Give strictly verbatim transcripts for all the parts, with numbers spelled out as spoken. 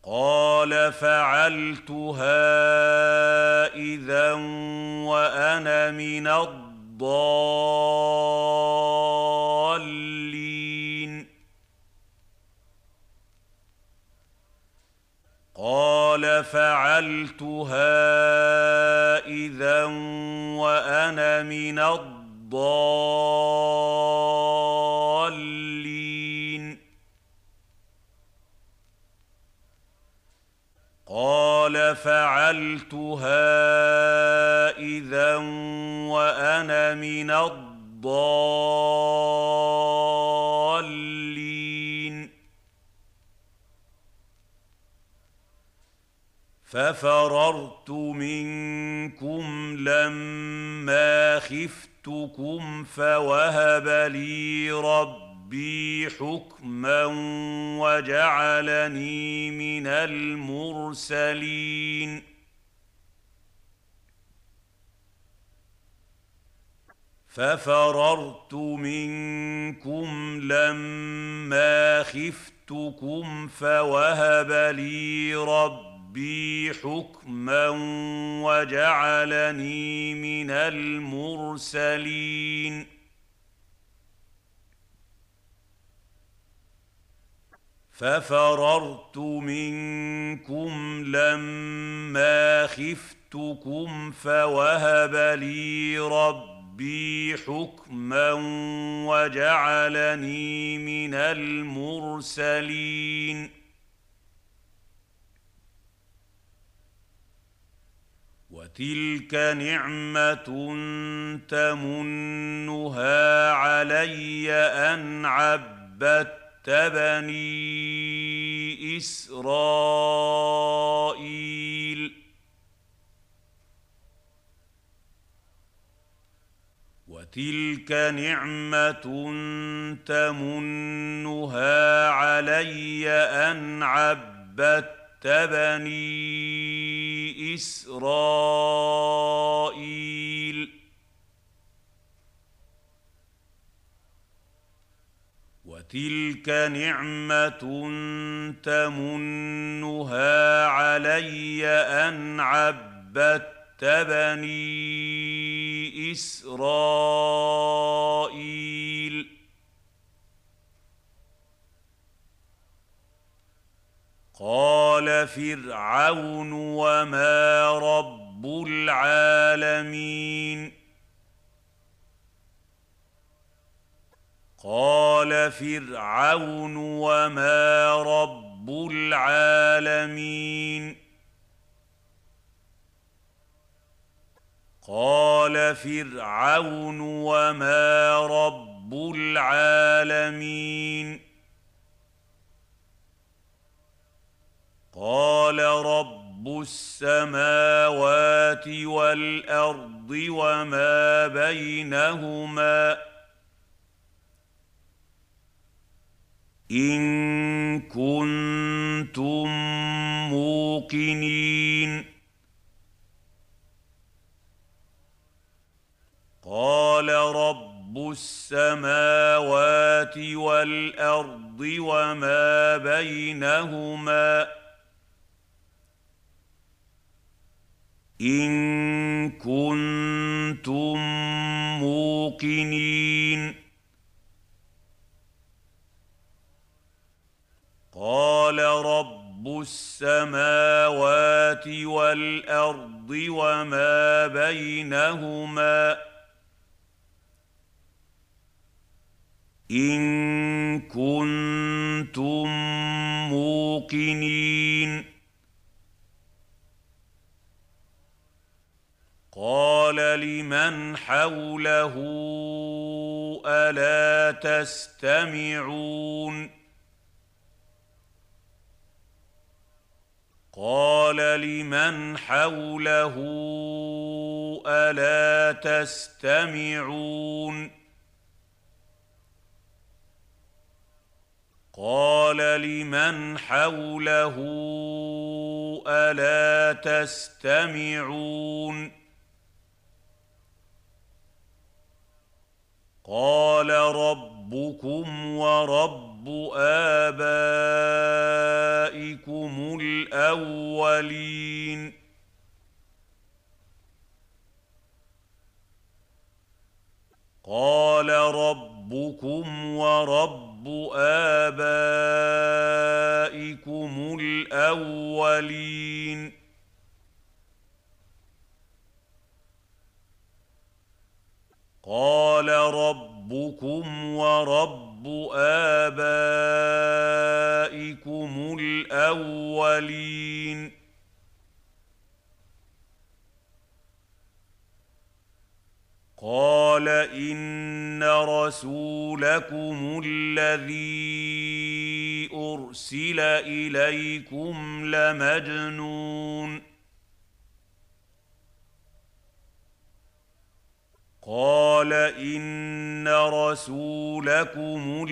قال فعلتها إذا وأنا من الضالين قال فعلتها إذا وأنا من الضالين قال فعلتها إذا وأنا من الضالين ففررت منكم لما خفتكم فوهب لي ربي حكما وجعلني من المرسلين ففررت منكم لما خفتكم فوهب لي ربي بي حكما وجعلني من المرسلين ففررت منكم لما خفتكم فوهب لي ربي حكما وجعلني من المرسلين وتلك نعمة تمنها علي أن عبدت بني إسرائيل وتلك نعمة تمنها علي أن عبدت بني إسرائيل وتلك نعمة تمنها علي أن عبدت بني إسرائيل قال فرعون وما رب العالمين قال فرعون وما رب العالمين قال فرعون وما رب العالمين قال رب السماوات والأرض وما بينهما إن كنتم موقنين قال رب السماوات والأرض وما بينهما إن كنتم موقنين قال رب السماوات والأرض وما بينهما إن كنتم موقنين قال لمن حوله ألا تستمعون قال لمن حوله ألا تستمعون قال لمن حوله ألا تستمعون قال ربكم ورب آبائكم الأولين قال ربكم ورب آبائكم الأولين قال ربكم ورب آبائكم الأولين قال إن رسولكم الذي أرسل إليكم لمجنون قال إن رسولكم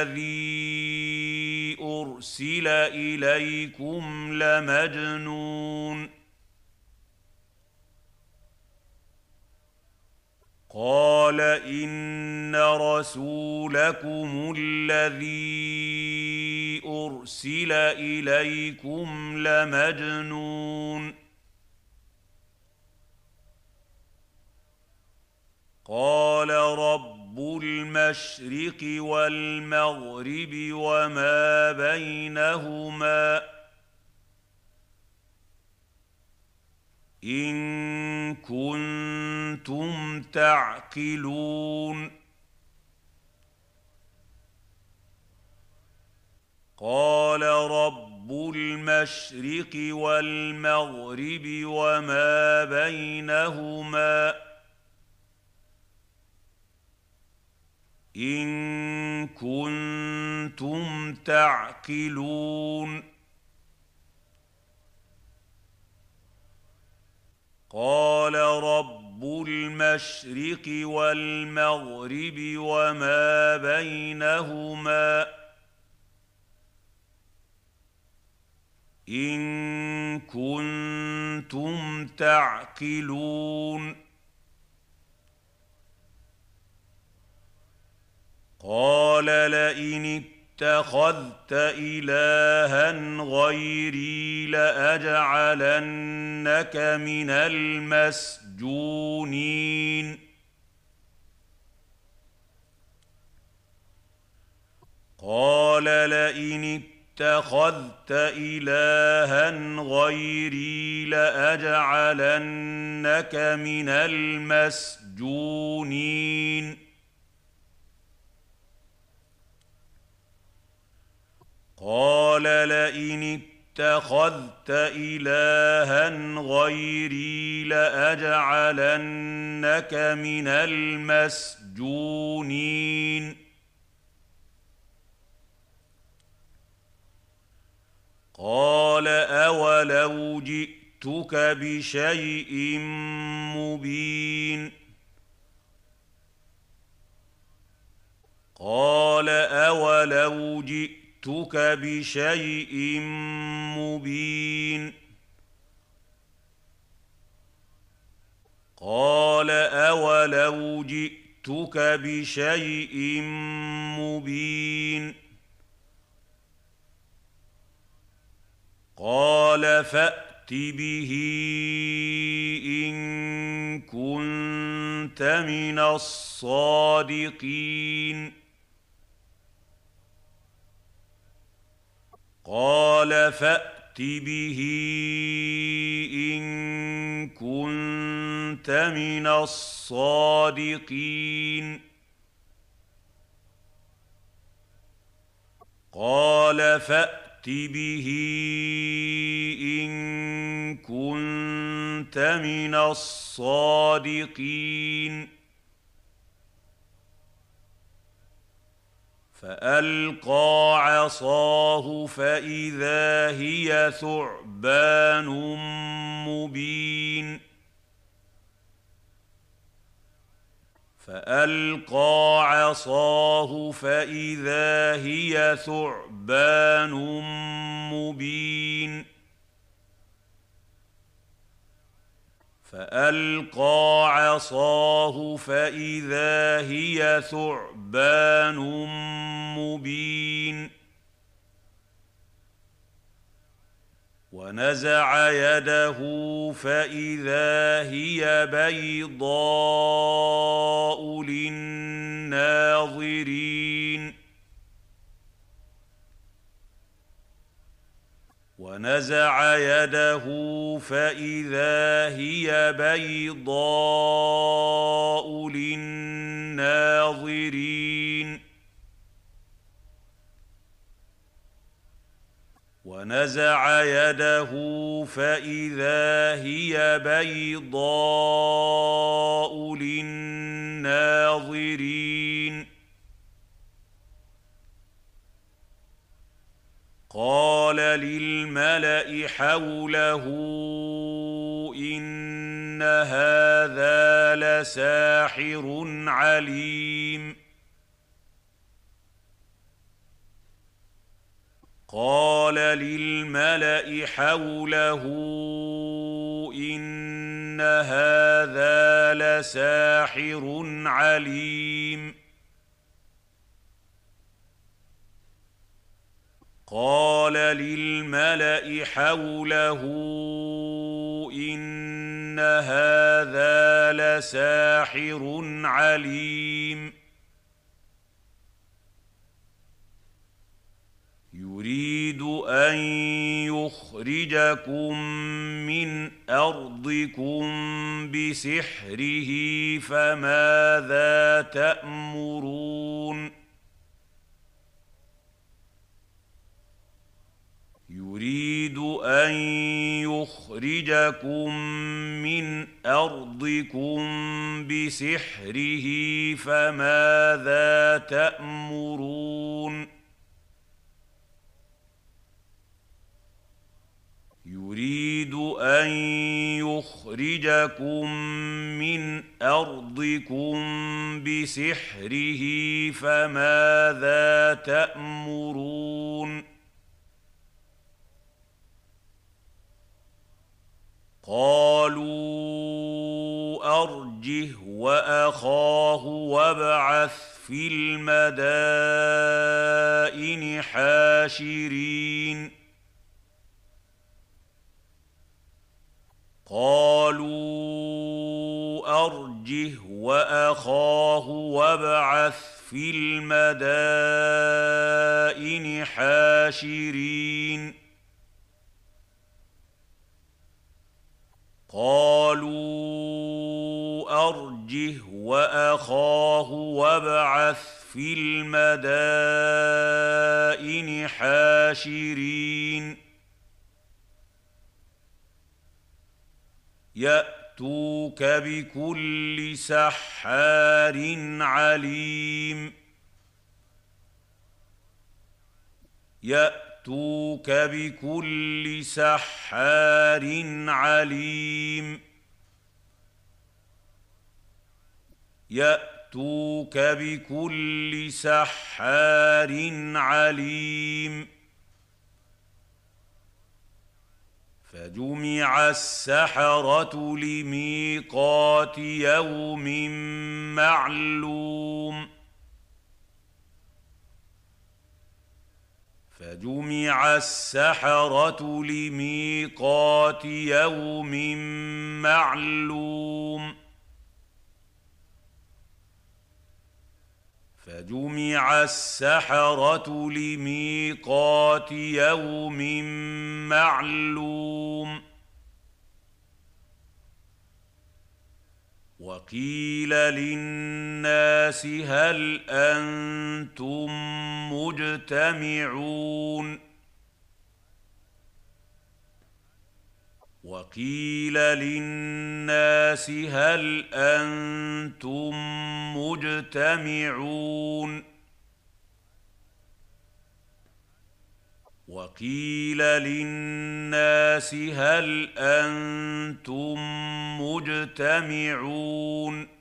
الذي أرسل إليكم لمجنون قال إن رسولكم الذي أرسل إليكم لمجنون قال رب المشرق والمغرب وما بينهما إن كنتم تعقلون قال رب المشرق والمغرب وما بينهما إن كنتم تعقلون قال رب المشرق والمغرب وما بينهما إن كنتم تعقلون قال لئن اتخذت إلها غيري لأجعلنك من المسجونين قال لئن اتخذت إلها غيري لأجعلنك من المسجونين قال لئن اتخذت إلها غيري لأجعلنك من المسجونين قال أولو جئتك بشيء مبين قال أولو جئتك بشيء مبين قال أولو جئتك بشيء مبين قال فأت به إن كنت من الصادقين قال فأت به إن كنت من الصادقين قال فأت به إن كنت من الصادقين فألقى عصاه فإذا هي ثعبان مبين فألقى عصاه فإذا هي ثعبان مبين فألقى عصاه فإذا هي ثعبان مبين ونزع يده فإذا هي بيضاء للناظرين ونزع يده فإذا هي بيضاء للناظرين ونزع يده فإذا هي بيضاء للناظرين قال للملأ حوله إن هذا لساحر عليم قال للملأ حوله إن هذا لساحر عليم قال للملأ حوله إن هذا لساحر عليم يريد أن يخرجكم من أرضكم بسحره فماذا تأمرون يريد أن يخرجكم من أرضكم بسحره فماذا تأمرون يريد أن يخرجكم من أرضكم بسحره فماذا تأمرون قالوا أرجه وأخاه وابعث في المدائن حاشرين قالوا أرجه وأخاه وابعث في المدائن حاشرين قالوا أرجه وأخاه وابعث في المدائن حاشرين يأتوك بكل سحار عليم يأتوك بكل سحار عليم يأتوك بكل سحار عليم فجمع السحرة لميقات يوم معلوم فجمع السحرة لميقات يوم معلوم فجمع السحرة لميقات يوم معلوم وقيل للناس هل أنتم مجتمعون وقيل للناس هل أنتم مجتمعون وقيل للناس هل أنتم مجتمعون